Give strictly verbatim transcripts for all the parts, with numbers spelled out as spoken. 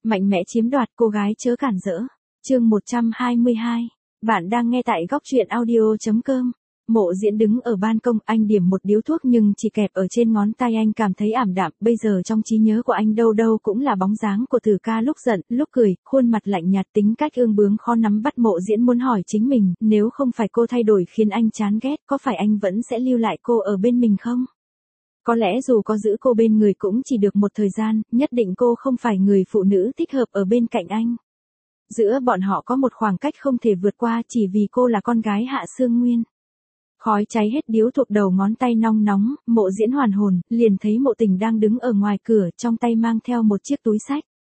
Mạnh mẽ chiếm đoạt, cô gái chớ cản rỡ. Chương một trăm hai mươi hai. Bạn đang nghe tại góc truyện audio chấm com. Mộ Diễn đứng ở ban công, anh điểm một điếu thuốc nhưng chỉ kẹp ở trên ngón tay, anh cảm thấy ảm đạm, bây giờ trong trí nhớ của anh đâu đâu cũng là bóng dáng của Từ Ca lúc giận, lúc cười, khuôn mặt lạnh nhạt, tính cách ương bướng khó nắm bắt. Mộ Diễn muốn hỏi chính mình, nếu không phải cô thay đổi khiến anh chán ghét, có phải anh vẫn sẽ lưu lại cô ở bên mình không? Có lẽ dù có giữ cô bên người cũng chỉ được một thời gian, nhất định cô không phải người phụ nữ thích hợp ở bên cạnh anh. Giữa bọn họ có một khoảng cách không thể vượt qua chỉ vì cô là con gái Hạ Sương Nguyên. Khói cháy hết điếu thuộc đầu ngón tay nong nóng, Mộ Diễn hoàn hồn, liền thấy Mộ Tình đang đứng ở ngoài cửa, trong tay mang theo một chiếc túi xách.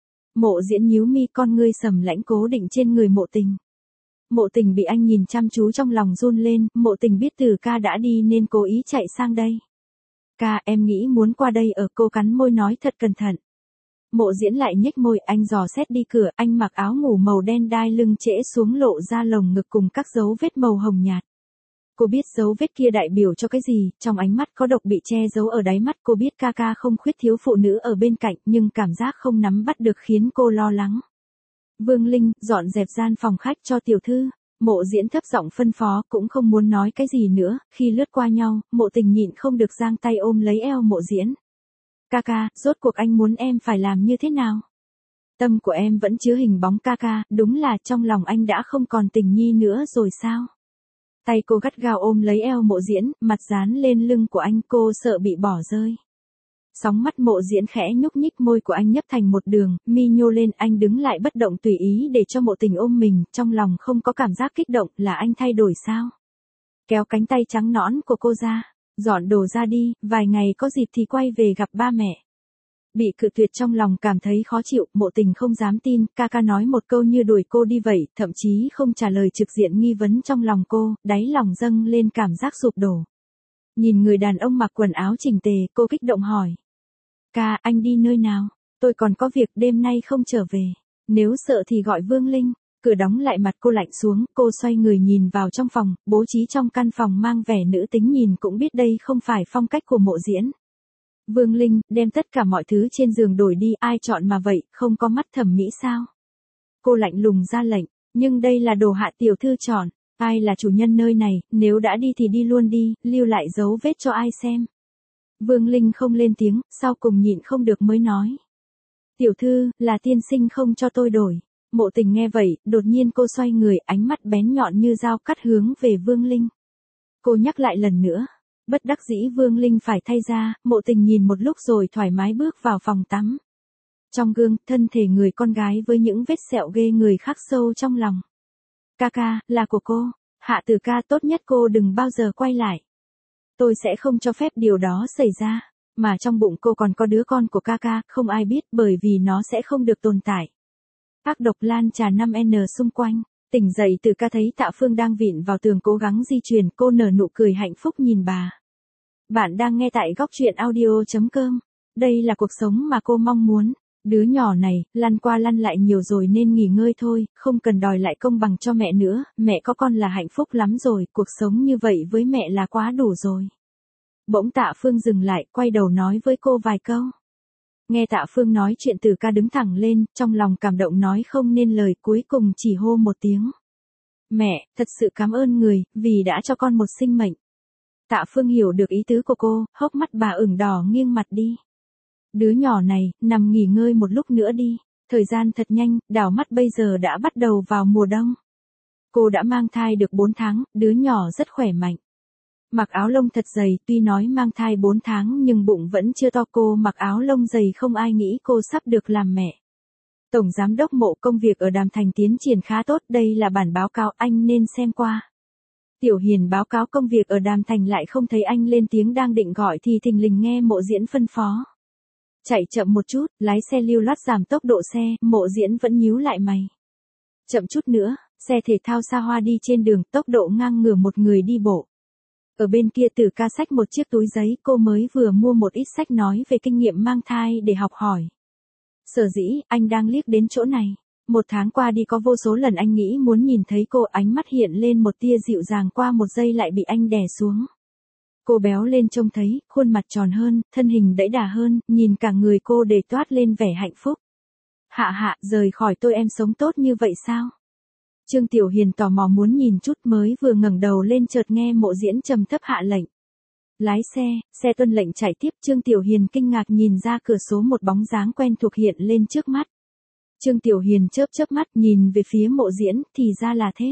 Mộ Diễn nhíu mi, con ngươi sầm lãnh cố định trên người Mộ Tình. Mộ Tình bị anh nhìn chăm chú trong lòng run lên, Mộ Tình biết Từ Ca đã đi nên cố ý chạy sang đây. Ca, em nghĩ muốn qua đây ở, cô cắn môi nói thật cẩn thận. Mộ Diễn lại nhếch môi, anh dò xét đi cửa, anh mặc áo ngủ màu đen đai lưng trễ xuống lộ ra lồng ngực cùng các dấu vết màu hồng nhạt. Cô biết dấu vết kia đại biểu cho cái gì, trong ánh mắt có độc bị che giấu ở đáy mắt. Cô biết ca ca không khuyết thiếu phụ nữ ở bên cạnh, nhưng cảm giác không nắm bắt được khiến cô lo lắng. Vương Linh, dọn dẹp gian phòng khách cho tiểu thư. Mộ Diễn thấp giọng phân phó, cũng không muốn nói cái gì nữa. Khi lướt qua nhau, Mộ Tình nhịn không được giang tay ôm lấy eo Mộ Diễn. Ca ca, rốt cuộc anh muốn em phải làm như thế nào? Tâm của em vẫn chứa hình bóng ca ca, đúng là trong lòng anh đã không còn tình nhi nữa rồi sao? Tay cô gắt gao ôm lấy eo Mộ Diễn, mặt dán lên lưng của anh, cô sợ bị bỏ rơi. Sóng mắt Mộ Diễn khẽ nhúc nhích, môi của anh nhấp thành một đường, mi nhô lên, anh đứng lại bất động tùy ý để cho Mộ Tình ôm mình, trong lòng không có cảm giác kích động, là anh thay đổi sao? Kéo cánh tay trắng nõn của cô ra, dọn đồ ra đi, vài ngày có dịp thì quay về gặp ba mẹ. Bị cự tuyệt trong lòng cảm thấy khó chịu, Mộ Tình không dám tin, ca ca nói một câu như đuổi cô đi vậy, thậm chí không trả lời trực diện nghi vấn trong lòng cô, đáy lòng dâng lên cảm giác sụp đổ. Nhìn người đàn ông mặc quần áo chỉnh tề, cô kích động hỏi. Ca, anh đi nơi nào? Tôi còn có việc, đêm nay không trở về. Nếu sợ thì gọi Vương Linh. Cửa đóng lại, mặt cô lạnh xuống, cô xoay người nhìn vào trong phòng, bố trí trong căn phòng mang vẻ nữ tính, nhìn cũng biết đây không phải phong cách của Mộ Diễn. Vương Linh, đem tất cả mọi thứ trên giường đổi đi, ai chọn mà vậy, không có mắt thẩm mỹ sao? Cô lạnh lùng ra lệnh, nhưng đây là đồ Hạ tiểu thư chọn, ai là chủ nhân nơi này, nếu đã đi thì đi luôn đi, lưu lại dấu vết cho ai xem. Vương Linh không lên tiếng, sau cùng nhịn không được mới nói. Tiểu thư, là tiên sinh không cho tôi đổi. Mộ Tình nghe vậy, đột nhiên cô xoay người, ánh mắt bén nhọn như dao cắt hướng về Vương Linh. Cô nhắc lại lần nữa. Bất đắc dĩ Vương Linh phải thay ra, Mộ Tình nhìn một lúc rồi thoải mái bước vào phòng tắm. Trong gương, thân thể người con gái với những vết sẹo ghê người khắc sâu trong lòng. Ca ca, là của cô. Hạ Từ Ca, tốt nhất cô đừng bao giờ quay lại. Tôi sẽ không cho phép điều đó xảy ra. Mà trong bụng cô còn có đứa con của ca ca, không ai biết bởi vì nó sẽ không được tồn tại. Ác độc lan tràn năm N xung quanh. Tỉnh dậy Từ Ca thấy Tạ Phương đang vịn vào tường cố gắng di chuyển, cô nở nụ cười hạnh phúc nhìn bà. Bạn đang nghe tại góc truyện audio chấm com. Đây là cuộc sống mà cô mong muốn. Đứa nhỏ này, lăn qua lăn lại nhiều rồi nên nghỉ ngơi thôi, không cần đòi lại công bằng cho mẹ nữa, mẹ có con là hạnh phúc lắm rồi, cuộc sống như vậy với mẹ là quá đủ rồi. Bỗng Tạ Phương dừng lại, quay đầu nói với cô vài câu. Nghe Tạ Phương nói chuyện, Từ Ca đứng thẳng lên, trong lòng cảm động nói không nên lời, cuối cùng chỉ hô một tiếng. Mẹ, thật sự cảm ơn người, vì đã cho con một sinh mệnh. Tạ Phương hiểu được ý tứ của cô, hốc mắt bà ửng đỏ nghiêng mặt đi. Đứa nhỏ này, nằm nghỉ ngơi một lúc nữa đi. Thời gian thật nhanh, đảo mắt bây giờ đã bắt đầu vào mùa đông. Cô đã mang thai được bốn tháng, đứa nhỏ rất khỏe mạnh. Mặc áo lông thật dày, tuy nói mang thai bốn tháng nhưng bụng vẫn chưa to, cô mặc áo lông dày không ai nghĩ cô sắp được làm mẹ. Tổng giám đốc Mộ, công việc ở Đàm Thành tiến triển khá tốt, đây là bản báo cáo anh nên xem qua. Tiểu Hiền báo cáo công việc ở Đàm Thành lại không thấy anh lên tiếng, đang định gọi thì thình lình nghe Mộ Diễn phân phó. Chạy chậm một chút, lái xe lưu loát giảm tốc độ xe, Mộ Diễn vẫn nhíu lại mày. Chậm chút nữa, xe thể thao xa hoa đi trên đường, tốc độ ngang ngửa một người đi bộ. Ở bên kia Từ Ca xách một chiếc túi giấy, cô mới vừa mua một ít sách nói về kinh nghiệm mang thai để học hỏi. Sở dĩ, anh đang liếc đến chỗ này. Một tháng qua đi có vô số lần anh nghĩ muốn nhìn thấy cô, ánh mắt hiện lên một tia dịu dàng, qua một giây lại bị anh đè xuống. Cô béo lên trông thấy, khuôn mặt tròn hơn, thân hình đẫy đà hơn, nhìn cả người cô để toát lên vẻ hạnh phúc. Hạ hạ, rời khỏi tôi em sống tốt như vậy sao? Trương Tiểu Hiền tò mò muốn nhìn chút, mới vừa ngẩng đầu lên chợt nghe Mộ Diễn trầm thấp hạ lệnh. Lái xe, xe tuân lệnh chạy tiếp. Trương Tiểu Hiền kinh ngạc nhìn ra cửa sổ, một bóng dáng quen thuộc hiện lên trước mắt. Trương Tiểu Hiền chớp chớp mắt nhìn về phía Mộ Diễn, thì ra là thế.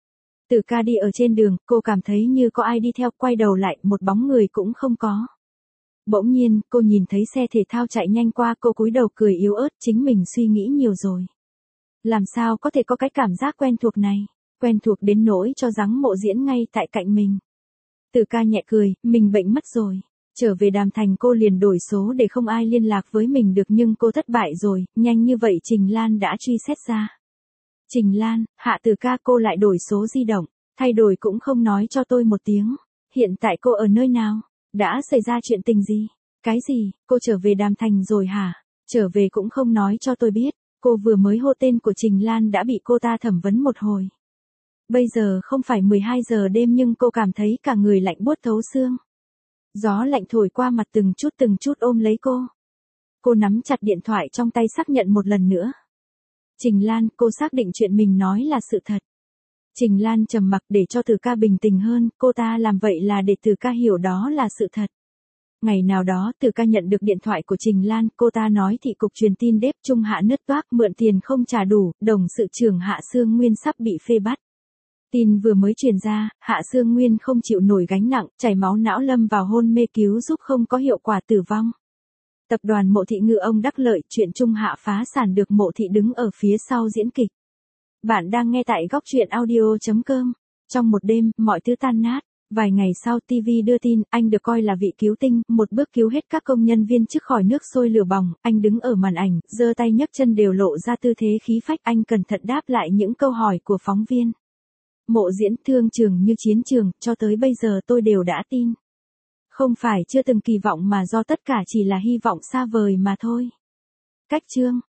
Từ ca đi ở trên đường, cô cảm thấy như có ai đi theo, quay đầu lại, một bóng người cũng không có. Bỗng nhiên, cô nhìn thấy xe thể thao chạy nhanh qua, cô cúi đầu cười yếu ớt, chính mình suy nghĩ nhiều rồi. Làm sao có thể có cái cảm giác quen thuộc này, quen thuộc đến nỗi cho rằng Mộ Diễn ngay tại cạnh mình. Từ ca nhẹ cười, mình bệnh mất rồi. Trở về Đàm Thành cô liền đổi số để không ai liên lạc với mình được, nhưng cô thất bại rồi, nhanh như vậy Trình Lan đã truy xét ra. Trình Lan, hạ Từ ca, cô lại đổi số di động, thay đổi cũng không nói cho tôi một tiếng. Hiện tại cô ở nơi nào? Đã xảy ra chuyện tình gì? Cái gì, cô trở về Đàm Thành rồi hả? Trở về cũng không nói cho tôi biết. Cô vừa mới hô tên của Trình Lan đã bị cô ta thẩm vấn một hồi. Bây giờ không phải mười hai giờ đêm nhưng cô cảm thấy cả người lạnh buốt thấu xương. Gió lạnh thổi qua mặt từng chút từng chút ôm lấy cô. Cô nắm chặt điện thoại trong tay xác nhận một lần nữa. Trình Lan, cô xác định chuyện mình nói là sự thật. Trình Lan trầm mặc để cho Từ ca bình tĩnh hơn, cô ta làm vậy là để Từ ca hiểu đó là sự thật. Ngày nào đó Từ ca nhận được điện thoại của Trình Lan, cô ta nói thị cục truyền tin đếp Trung Hạ nứt toác, mượn tiền không trả đủ, đồng sự trưởng Hạ Sương Nguyên sắp bị phê bắt. Tin vừa mới truyền ra, Hạ Sương Nguyên không chịu nổi gánh nặng, chảy máu não lâm vào hôn mê, cứu giúp không có hiệu quả tử vong. Tập đoàn Mộ Thị ngư ông đắc lợi, chuyện Trung Hạ phá sản được Mộ Thị đứng ở phía sau diễn kịch. Bạn đang nghe tại góc truyện audio chấm com. Trong một đêm, mọi thứ tan nát. Vài ngày sau ti vi đưa tin, anh được coi là vị cứu tinh, một bước cứu hết các công nhân viên trước khỏi nước sôi lửa bỏng. Anh đứng ở màn ảnh, giơ tay nhấc chân đều lộ ra tư thế khí phách. Anh cẩn thận đáp lại những câu hỏi của phóng viên. Mộ Diễn, thương trường như chiến trường, cho tới bây giờ tôi đều đã tin. Không phải chưa từng kỳ vọng mà do tất cả chỉ là hy vọng xa vời mà thôi. Cách chương